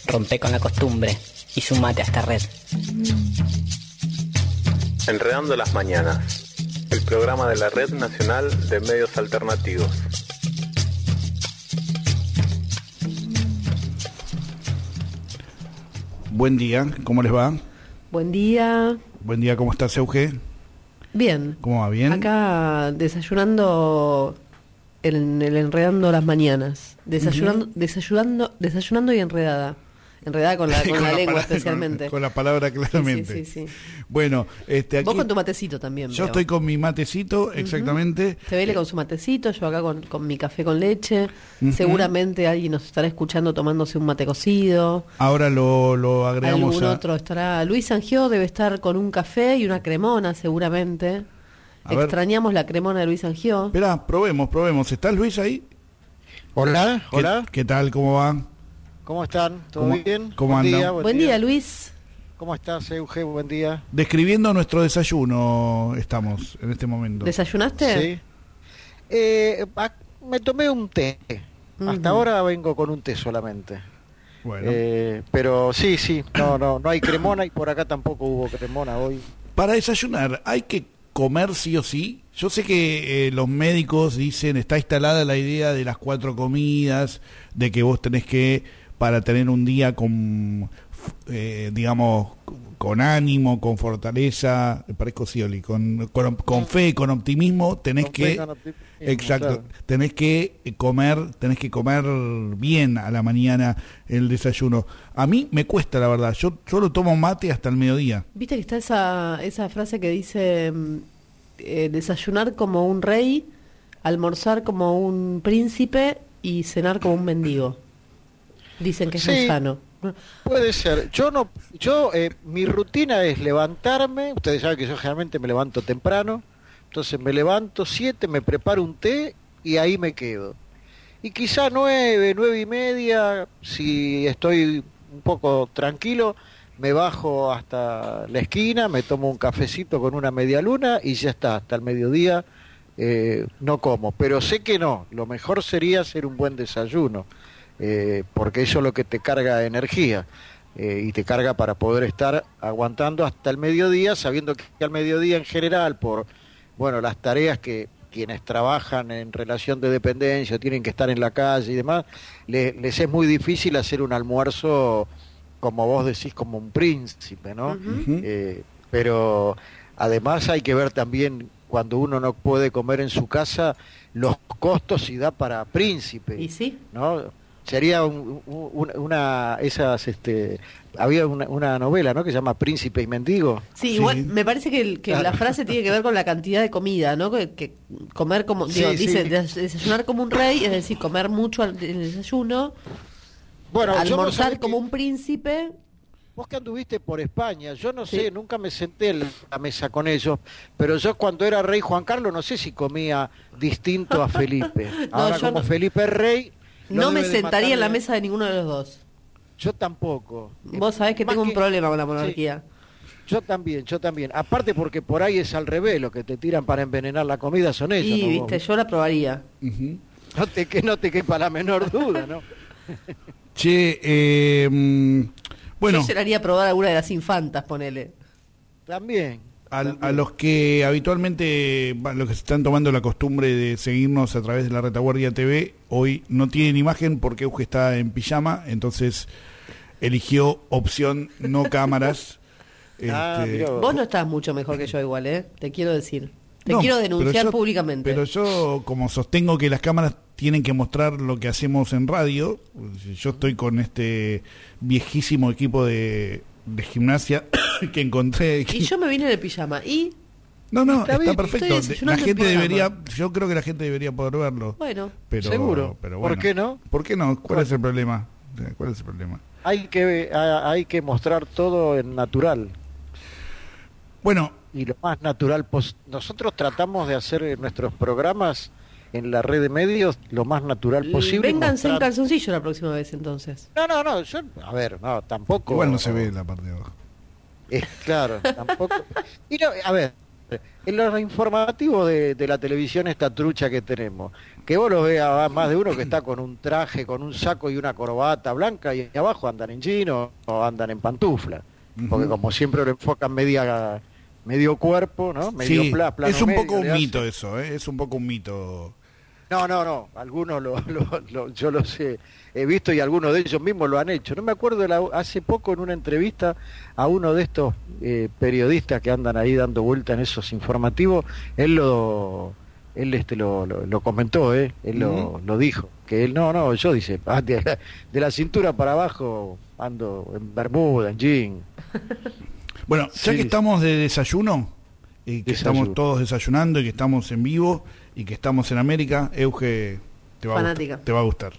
Rompe con la costumbre y sumate a esta red. Enredando las Mañanas, el programa de la Red Nacional de Medios Alternativos. Buen día, ¿cómo les va? Buen día. Buen día, ¿cómo estás, Euge? Bien. ¿Cómo va? ¿Bien? Acá desayunando en el Enredando las Mañanas. Desayunando y enredada. Enredada con la lengua especialmente. Con la palabra claramente. Sí. Bueno, aquí, vos con tu matecito también. Yo estoy con mi matecito, exactamente. Tebele con su matecito, yo acá con mi café con leche. Seguramente alguien nos estará escuchando tomándose un mate cocido. Ahora lo agregamos. Algún otro estará. Luis Sangió debe estar con un café y una cremona seguramente. Extrañamos la cremona de Luis Sangió. Esperá, probemos. ¿Está Luis ahí? Hola. ¿Qué tal? ¿Cómo va? ¿Cómo están? ¿Todo bien? ¿Cómo andan? Buen día, Luis. ¿Cómo estás, Euge? Buen día. Describiendo nuestro desayuno estamos en este momento. ¿Desayunaste? Sí. Me tomé un té. Hasta ahora vengo con un té solamente. Bueno. Pero sí. No hay cremona y por acá tampoco hubo cremona hoy. Para desayunar, ¿hay que comer sí o sí? Yo sé que los médicos dicen, está instalada la idea de las 4 comidas, de que vos tenés que, para tener un día con, digamos, con ánimo, con fortaleza, parezco Scioli, con fe, con optimismo, tenés que, exacto, claro. tenés que comer bien a la mañana el desayuno. A mí me cuesta, la verdad, yo solo tomo mate hasta el mediodía. Viste que está esa frase que dice desayunar como un rey, almorzar como un príncipe y cenar como un mendigo. Dicen que es muy sano. Puede ser. Mi rutina es levantarme. Ustedes saben que yo generalmente me levanto temprano. Entonces me levanto 7, me preparo un té y ahí me quedo. Y quizá 9:30, si estoy un poco tranquilo, me bajo hasta la esquina, me tomo un cafecito con una media luna y ya está, hasta el mediodía no como. Pero sé que no, lo mejor sería hacer un buen desayuno. Porque eso es lo que te carga energía y te carga para poder estar aguantando hasta el mediodía, sabiendo que al mediodía en general, por las tareas que quienes trabajan en relación de dependencia tienen que estar en la calle y demás, les es muy difícil hacer un almuerzo, como vos decís, como un príncipe, ¿no? Pero además hay que ver también, cuando uno no puede comer en su casa, los costos si da para príncipe. ¿Y sí? ¿No? Sería había una novela, ¿no?, que se llama Príncipe y Mendigo. Sí, igual me parece que la frase tiene que ver con la cantidad de comida, ¿no? Que comer como, dice, desayunar como un rey, es decir, comer mucho el desayuno, almorzar como un príncipe. Vos que anduviste por España, yo no sé, nunca me senté en la mesa con ellos, pero yo cuando era rey Juan Carlos no sé si comía distinto a Felipe. Ahora como Felipe es rey... No me sentaría en la mesa de ninguno de los dos. Yo tampoco. Vos sabés que tengo un problema con la monarquía. Sí, yo también. Aparte porque por ahí es al revés, lo que te tiran para envenenar la comida son ellos. Sí, viste, yo la probaría. No te quepa la menor duda, ¿no? Che, bueno. Yo llegaría a probar alguna de las infantas, ponele. También. A los que habitualmente, los que se están tomando la costumbre de seguirnos a través de la Retaguardia TV, hoy no tienen imagen porque Euge está en pijama, entonces eligió opción no cámaras. Vos no estás mucho mejor que yo igual, te quiero decir. Quiero denunciar públicamente. Pero yo, como sostengo que las cámaras tienen que mostrar lo que hacemos en radio, yo estoy con este viejísimo equipo de gimnasia que encontré. Y yo me vine de pijama y... No, está perfecto. La gente debería, yo creo que la gente debería poder verlo. Bueno, seguro. Pero bueno, ¿Por qué no? ¿Cuál es el problema? Hay que mostrar todo en natural. Bueno. Y lo más natural nosotros tratamos de hacer nuestros programas en la red de medios lo más natural posible. Vénganse en calzoncillo la próxima vez, entonces. No, tampoco. Igual no se ve la parte de abajo. Claro, tampoco. Y no, a ver, en los informativos de la televisión esta trucha que tenemos, que vos lo veas más de uno que está con un traje, con un saco y una corbata blanca y abajo andan en jeans o andan en pantufla, porque como siempre lo enfocan medio cuerpo, ¿no? Medio sí, plano es un medio, poco un mito eso, es un poco un mito. No, algunos yo lo sé, he visto y algunos de ellos mismos lo han hecho. No me acuerdo, hace poco en una entrevista a uno de estos periodistas que andan ahí dando vuelta en esos informativos, él lo comentó, él lo dijo, que él yo dice, de la cintura para abajo ando en bermuda, en jean. Bueno, ya que estamos de desayuno, y que estamos todos desayunando y que estamos en vivo y que estamos en América, Euge, te va a gustar.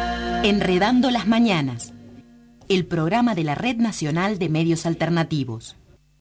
Enredando las Mañanas, el programa de la Red Nacional de Medios Alternativos.